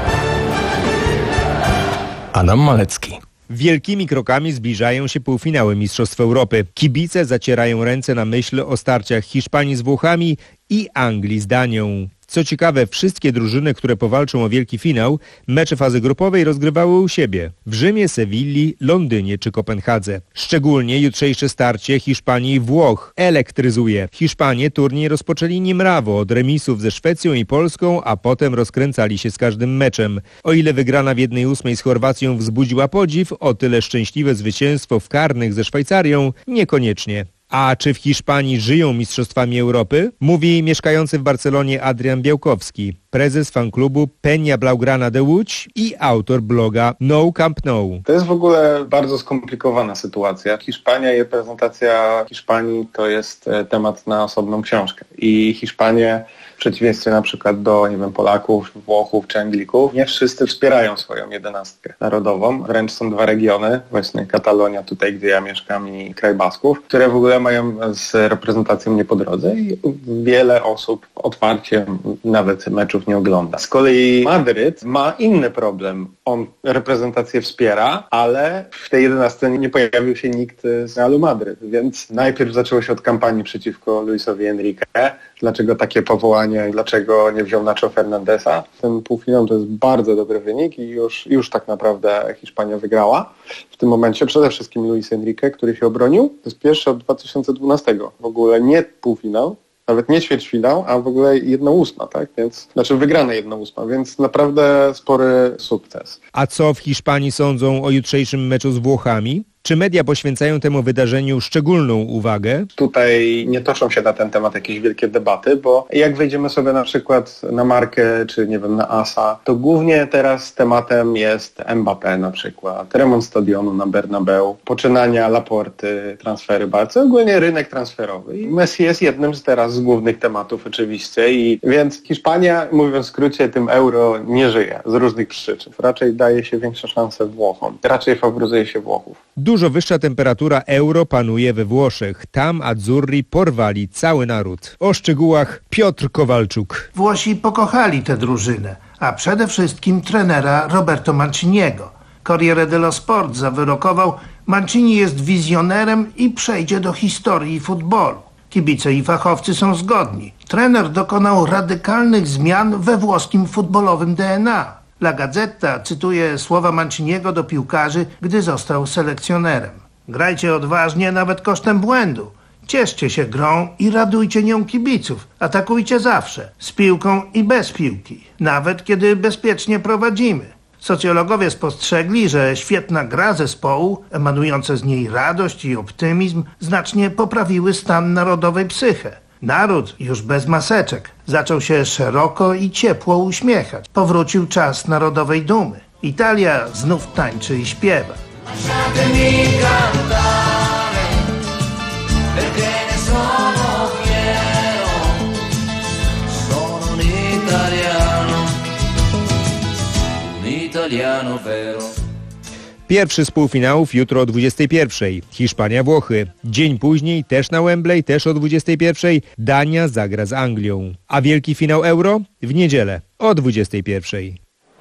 Adam Malecki. Wielkimi krokami zbliżają się półfinały Mistrzostw Europy. Kibice zacierają ręce na myśl o starciach Hiszpanii z Włochami i Anglii z Danią. Co ciekawe, wszystkie drużyny, które powalczą o wielki finał, mecze fazy grupowej rozgrywały u siebie. W Rzymie, Sewilli, Londynie czy Kopenhadze. Szczególnie jutrzejsze starcie Hiszpanii i Włoch elektryzuje. Hiszpanie turniej rozpoczęli niemrawo od remisów ze Szwecją i Polską, a potem rozkręcali się z każdym meczem. O ile wygrana w jednej ósmej z Chorwacją wzbudziła podziw, o tyle szczęśliwe zwycięstwo w karnych ze Szwajcarią niekoniecznie. A czy w Hiszpanii żyją mistrzostwami Europy? Mówi mieszkający w Barcelonie Adrian Białkowski, prezes fanklubu Peña Blaugrana de Łódź i autor bloga No Camp No. To jest w ogóle bardzo skomplikowana sytuacja. Hiszpania i reprezentacja Hiszpanii to jest temat na osobną książkę. I Hiszpanie w przeciwieństwie na przykład do, nie wiem, Polaków, Włochów czy Anglików, nie wszyscy wspierają swoją jedenastkę narodową. Wręcz są dwa regiony, właśnie Katalonia tutaj, gdzie ja mieszkam, i kraj Basków, które w ogóle mają z reprezentacją nie po drodze i wiele osób otwarcie nawet meczów nie ogląda. Z kolei Madryt ma inny problem. On reprezentację wspiera, ale w tej jedenastce nie pojawił się nikt z Realu Madryt, więc najpierw zaczęło się od kampanii przeciwko Luisowi Enrique. Dlaczego takie powołanie, dlaczego nie wziął Nacho Fernandesa? Ten półfinał to jest bardzo dobry wynik i już, już tak naprawdę Hiszpania wygrała. W tym momencie przede wszystkim Luis Enrique, który się obronił. To jest pierwszy od dwa tysiące dwunastego. W ogóle nie półfinał, nawet nie ćwierćfinał, a w ogóle jedna ósma, tak? Więc, znaczy wygrane jedna ósma, więc naprawdę spory sukces. A co w Hiszpanii sądzą o jutrzejszym meczu z Włochami? Czy media poświęcają temu wydarzeniu szczególną uwagę? Tutaj nie toczą się na ten temat jakieś wielkie debaty, bo jak wejdziemy sobie na przykład na Markę, czy nie wiem, na Asa, to głównie teraz tematem jest Mbappé na przykład, remont stadionu na Bernabeu, poczynania Laporty, transfery Barcy, ogólnie rynek transferowy. I Messi jest jednym z teraz z głównych tematów oczywiście, i więc Hiszpania, mówiąc w skrócie, tym euro nie żyje z różnych przyczyn. Raczej daje się większe szanse Włochom, raczej faworyzuje się Włochów. Dużo wyższa temperatura euro panuje we Włoszech. Tam Azzurri porwali cały naród. O szczegółach Piotr Kowalczuk. Włosi pokochali tę drużynę, a przede wszystkim trenera Roberto Manciniego. Corriere dello Sport zawyrokował: Mancini jest wizjonerem i przejdzie do historii futbolu. Kibice i fachowcy są zgodni. Trener dokonał radykalnych zmian we włoskim futbolowym D N A. La Gazzetta cytuje słowa Manciniego do piłkarzy, gdy został selekcjonerem. Grajcie odważnie nawet kosztem błędu. Cieszcie się grą i radujcie nią kibiców. Atakujcie zawsze, z piłką i bez piłki, nawet kiedy bezpiecznie prowadzimy. Socjologowie spostrzegli, że świetna gra zespołu, emanujące z niej radość i optymizm, znacznie poprawiły stan narodowej psyche. Naród, już bez maseczek, zaczął się szeroko i ciepło uśmiechać. Powrócił czas narodowej dumy. Italia znów tańczy i śpiewa. Pierwszy z półfinałów jutro o dwudziestej pierwszej. Hiszpania-Włochy. Dzień później, też na Wembley, też o dwudziestej pierwszej, Dania zagra z Anglią. A wielki finał Euro? W niedzielę o dwudziestej pierwszej.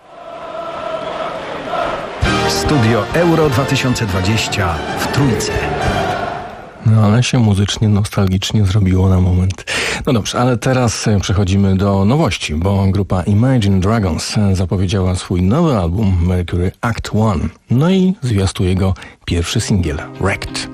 Studio Euro dwa tysiące dwadzieścia w Trójce. No ale się muzycznie, nostalgicznie zrobiło na moment. No dobrze, ale teraz przechodzimy do nowości, bo grupa Imagine Dragons zapowiedziała swój nowy album Mercury Act One. No i zwiastuje go pierwszy singiel, Wrecked.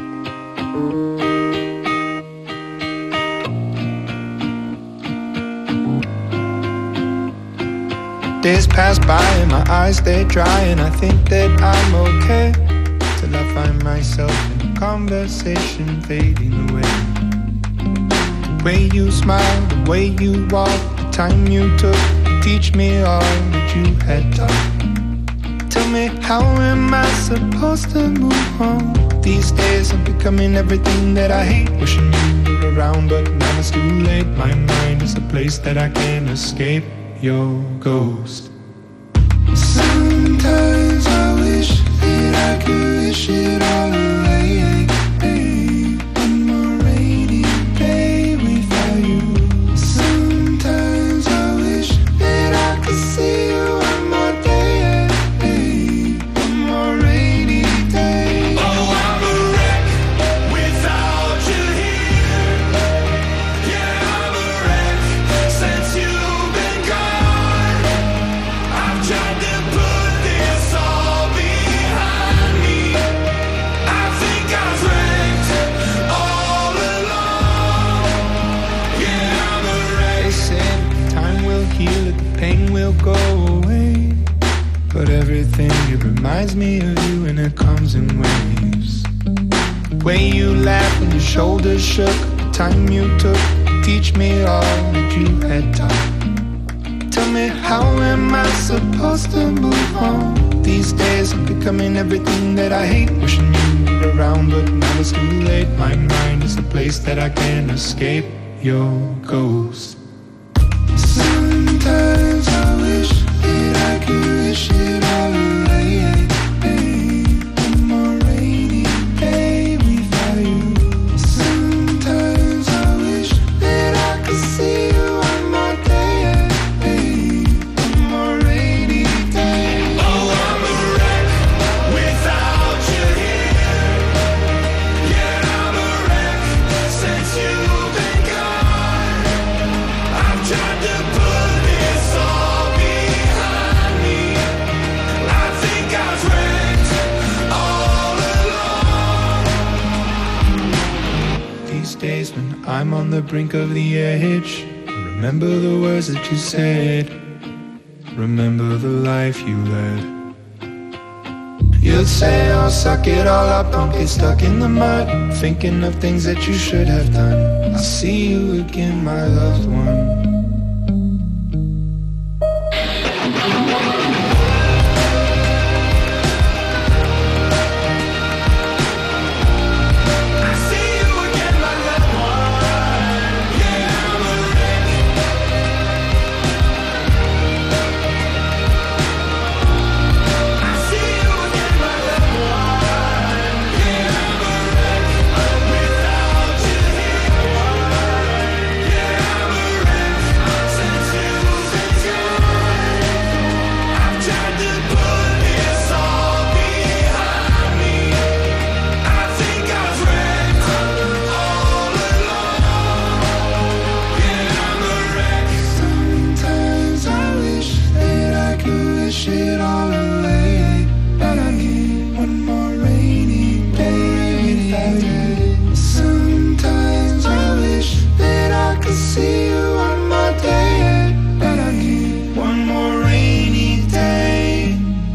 Days pass by and my eyes stay dry and I think that I'm okay till I find myself in a conversation fading away. The way you smile, the way you walk, the time you took to teach me all that you had taught. Tell me, how am I supposed to move on? These days I'm becoming everything that I hate. Wishing you were around, but now it's too late. My mind is a place that I can't escape your ghost. Sometimes I wish that I could wish it all away. One more rainy day without you. Sometimes I wish that I could see you one more day. One more rainy day. Oh, I'm a wreck without you here. Yeah, I'm a wreck since you've been gone. I've tried to put this all behind me. I think I've wrecked all along. Yeah, I'm a wreck. They said time will heal it, the pain will go away. But everything, it reminds me of you and it comes in waves. The way you laughed when your shoulders shook, the time you took to teach me all that you had taught. Tell me, how am I supposed to move on? These days I'm becoming everything that I hate. Wishing you were around, but now it's too late. My mind is a place that I can't escape your ghost. could wish it all away. One more rainy day without you. Sometimes I wish that I could see you one more day. One more rainy day. Oh, I'm a wreck without you here. Yeah, I'm a wreck since you've been gone. I've tried to put this all behind me. I think I was wrecked all along. These days when I'm on the brink of the edge, remember the words that you said. Remember the life you led. You'd say, oh, suck it all up, don't get stuck in the mud, thinking of things that you should have done. I'll see you again, my loved one. Sometimes I wish that I could wish it all away, but I need one more rainy day without you. Sometimes I wish that I could see you one more day, but I need one more rainy day.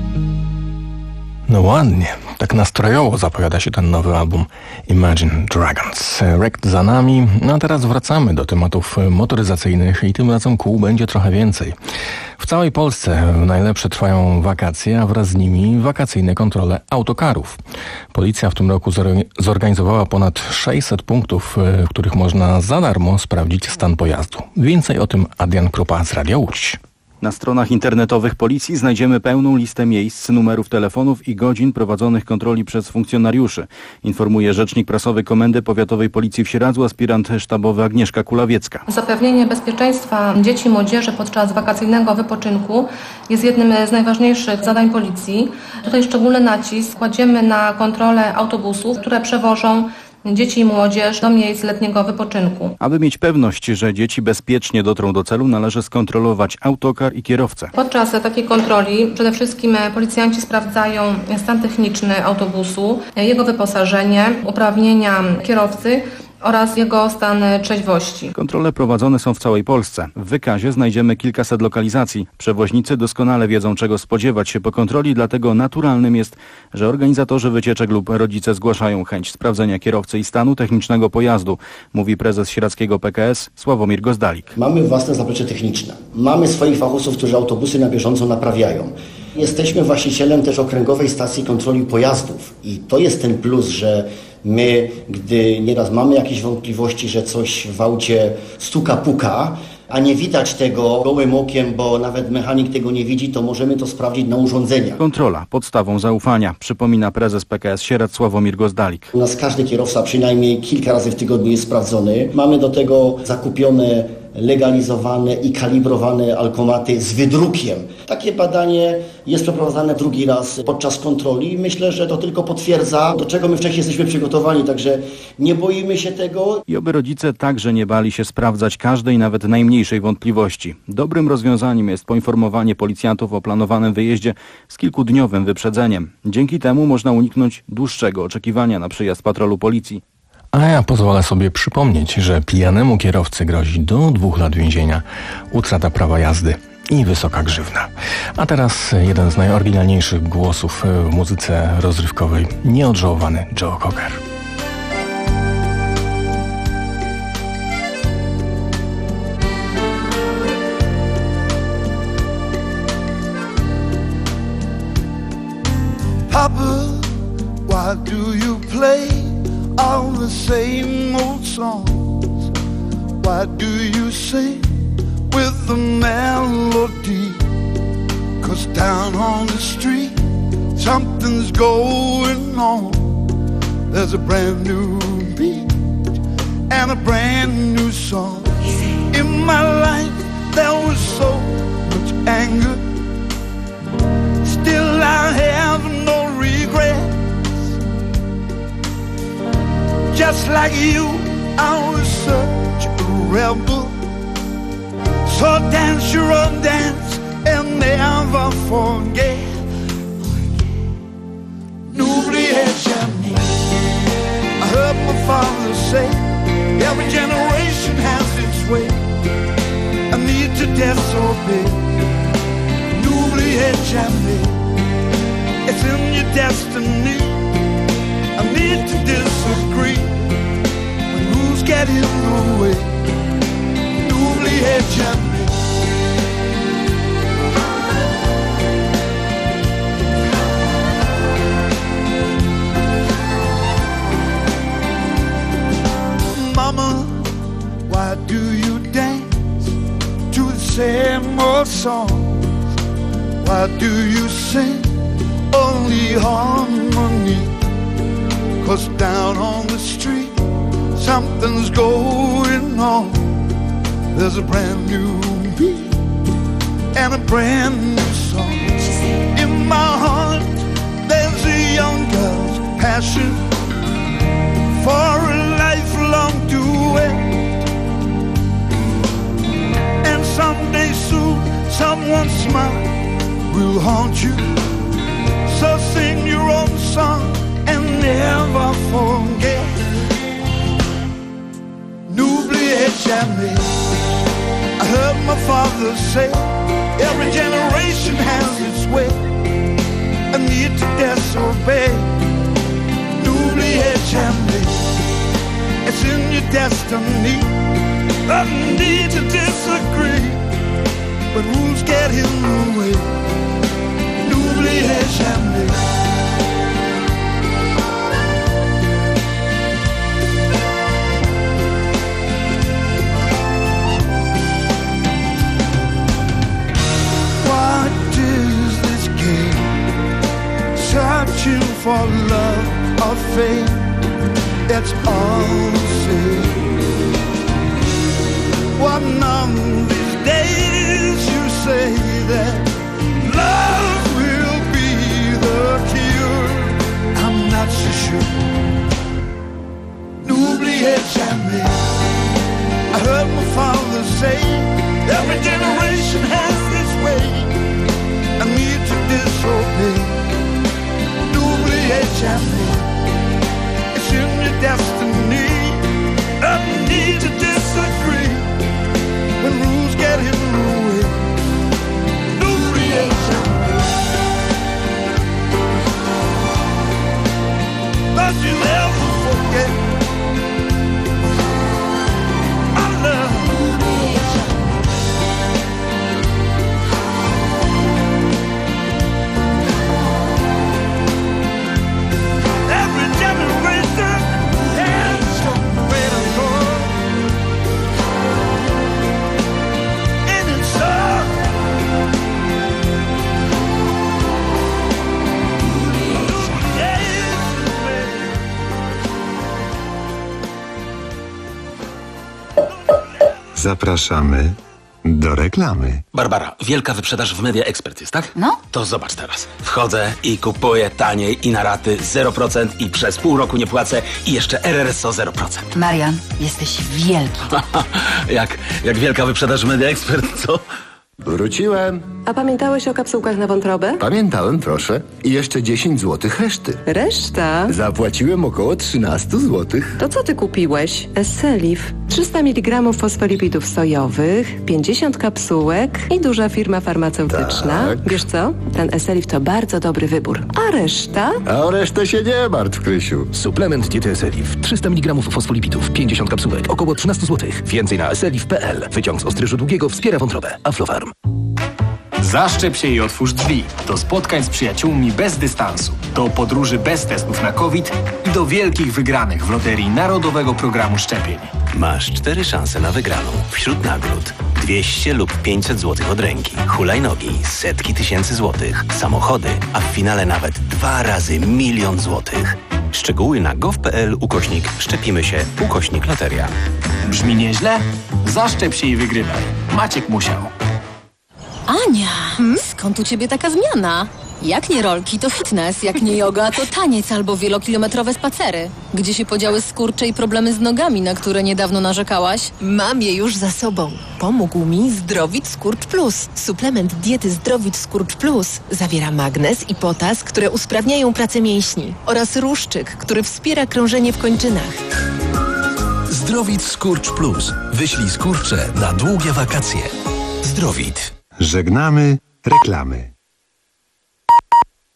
No ładnie, tak nastrojowo zapowiada się ten nowy album Imagine Dragons. Wrecked za nami, no a teraz wracamy do tematów motoryzacyjnych i tym razem kół będzie trochę więcej. W całej Polsce najlepsze trwają wakacje, a wraz z nimi wakacyjne kontrole autokarów. Policja w tym roku zorganizowała ponad sześćset punktów, w których można za darmo sprawdzić stan pojazdu. Więcej o tym Adrian Krupa z Radia Łódź. Na stronach internetowych policji znajdziemy pełną listę miejsc, numerów telefonów i godzin prowadzonych kontroli przez funkcjonariuszy, informuje rzecznik prasowy Komendy Powiatowej Policji w Sieradzu, aspirant sztabowy Agnieszka Kulawiecka. Zapewnienie bezpieczeństwa dzieci i młodzieży podczas wakacyjnego wypoczynku jest jednym z najważniejszych zadań policji. Tutaj szczególny nacisk kładziemy na kontrolę autobusów, które przewożą dzieci i młodzież do miejsc letniego wypoczynku. Aby mieć pewność, że dzieci bezpiecznie dotrą do celu, należy skontrolować autokar i kierowcę. Podczas takiej kontroli przede wszystkim policjanci sprawdzają stan techniczny autobusu, jego wyposażenie, uprawnienia kierowcy oraz jego stan trzeźwości. Kontrole prowadzone są w całej Polsce. W wykazie znajdziemy kilkaset lokalizacji. Przewoźnicy doskonale wiedzą, czego spodziewać się po kontroli, dlatego naturalnym jest, że organizatorzy wycieczek lub rodzice zgłaszają chęć sprawdzenia kierowcy i stanu technicznego pojazdu, mówi prezes sieradzkiego P K S Sławomir Gozdalik. Mamy własne zaplecze techniczne. Mamy swoich fachowców, którzy autobusy na bieżąco naprawiają. Jesteśmy właścicielem też okręgowej stacji kontroli pojazdów i to jest ten plus, że my, gdy nieraz mamy jakieś wątpliwości, że coś w aucie stuka, puka, a nie widać tego gołym okiem, bo nawet mechanik tego nie widzi, to możemy to sprawdzić na urządzeniach. Kontrola podstawą zaufania, przypomina prezes P K S Sieradz Sławomir Gozdalik. U nas każdy kierowca przynajmniej kilka razy w tygodniu jest sprawdzony. Mamy do tego zakupione, legalizowane i kalibrowane alkomaty z wydrukiem. Takie badanie jest przeprowadzane drugi raz podczas kontroli i myślę, że to tylko potwierdza, do czego my wcześniej jesteśmy przygotowani, także nie boimy się tego. I oby rodzice także nie bali się sprawdzać każdej, nawet najmniejszej wątpliwości. Dobrym rozwiązaniem jest poinformowanie policjantów o planowanym wyjeździe z kilkudniowym wyprzedzeniem. Dzięki temu można uniknąć dłuższego oczekiwania na przyjazd patrolu policji. A ja pozwolę sobie przypomnieć, że pijanemu kierowcy grozi do dwóch lat więzienia, utrata prawa jazdy i wysoka grzywna. A teraz jeden z najoryginalniejszych głosów w muzyce rozrywkowej, nieodżałowany Joe Cocker. Papa, why do you play all the same old songs? Why do you sing with the melody? 'cause down on the street something's going on. There's a brand new beat and a brand new song. In my life there was so much anger, still I have no regrets. Just like you, I was such a rebel. So dance your own dance and never forget. N'oubliez jamais. I heard my father say, every generation has its way. I need to disobey. N'oubliez jamais. It's in your destiny. I need to disagree. When rules get in the way. N'oubliez jamais. Mama, why do you dance to the same old songs? Why do you sing only harmony? 'Cause down on the street something's going on. There's a brand new beat and a brand new song. In my heart there's a young girl's passion for a lifelong duet. And someday soon someone's smile will haunt you. So sing your own song and never forget. N'oubliez jamais. I heard my father say, every generation has its way. I need to disobey. N'oubliez jamais. It's in your destiny. I need to disagree. But rules get in the way. N'oubliez jamais. Searching for love or fame, it's all the same. One of these days you say that love will be the cure. I'm not so sure. N'oubliez jamais. I heard my father say, every generation has its way. I need to disobey. N'oubliez jamais. It's in your destiny. I need to disagree when rules get in the way. N'oubliez jamais. Don't you ever forget I love. N'oubliez jamais. Zapraszamy do reklamy. Barbara, wielka wyprzedaż w Media Expert jest, tak? No. To zobacz teraz. Wchodzę i kupuję taniej i na raty zero procent i przez pół roku nie płacę i jeszcze R R S O zero procent. Marian, jesteś wielki. jak, jak wielka wyprzedaż w Media Expert, co? Wróciłem. A pamiętałeś o kapsułkach na wątrobę? Pamiętałem, proszę. I jeszcze dziesięć złotych reszty. Reszta? Zapłaciłem około trzynaście złotych. To co ty kupiłeś? Esselif. trzysta miligramów fosfolipidów sojowych, pięćdziesiąt kapsułek i duża firma farmaceutyczna. Tak. Wiesz co? Ten Esselif to bardzo dobry wybór. A reszta? A o resztę się nie martw, Krysiu. Suplement diety Esselif. trzysta miligramów fosfolipidów, pięćdziesiąt kapsułek, około trzynaście złotych. Więcej na esselif kropka p l. Wyciąg z ostryżu długiego wspiera wątrobę. Aflofarm. Zaszczep się i otwórz drzwi. Do spotkań z przyjaciółmi bez dystansu. Do podróży bez testów na COVID i do wielkich wygranych w loterii Narodowego Programu Szczepień. Masz cztery szanse na wygraną. Wśród nagród dwieście lub pięćset złotych od ręki. Hulajnogi, setki tysięcy złotych. Samochody, a w finale nawet dwa razy milion złotych. Szczegóły na gov.pl ukośnik szczepimy się ukośnik loteria. Brzmi nieźle? Zaszczep się i wygrywaj. Maciek musiał. Ania, skąd u ciebie taka zmiana? Jak nie rolki, to fitness, jak nie yoga, to taniec albo wielokilometrowe spacery. Gdzie się podziały skurcze i problemy z nogami, na które niedawno narzekałaś? Mam je już za sobą. Pomógł mi Zdrowit Skurcz Plus. Suplement diety Zdrowit Skurcz Plus zawiera magnez i potas, które usprawniają pracę mięśni oraz ruszczyk, który wspiera krążenie w kończynach. Zdrowit Skurcz Plus. Wyślij skurcze na długie wakacje. Zdrowit. Żegnamy reklamy.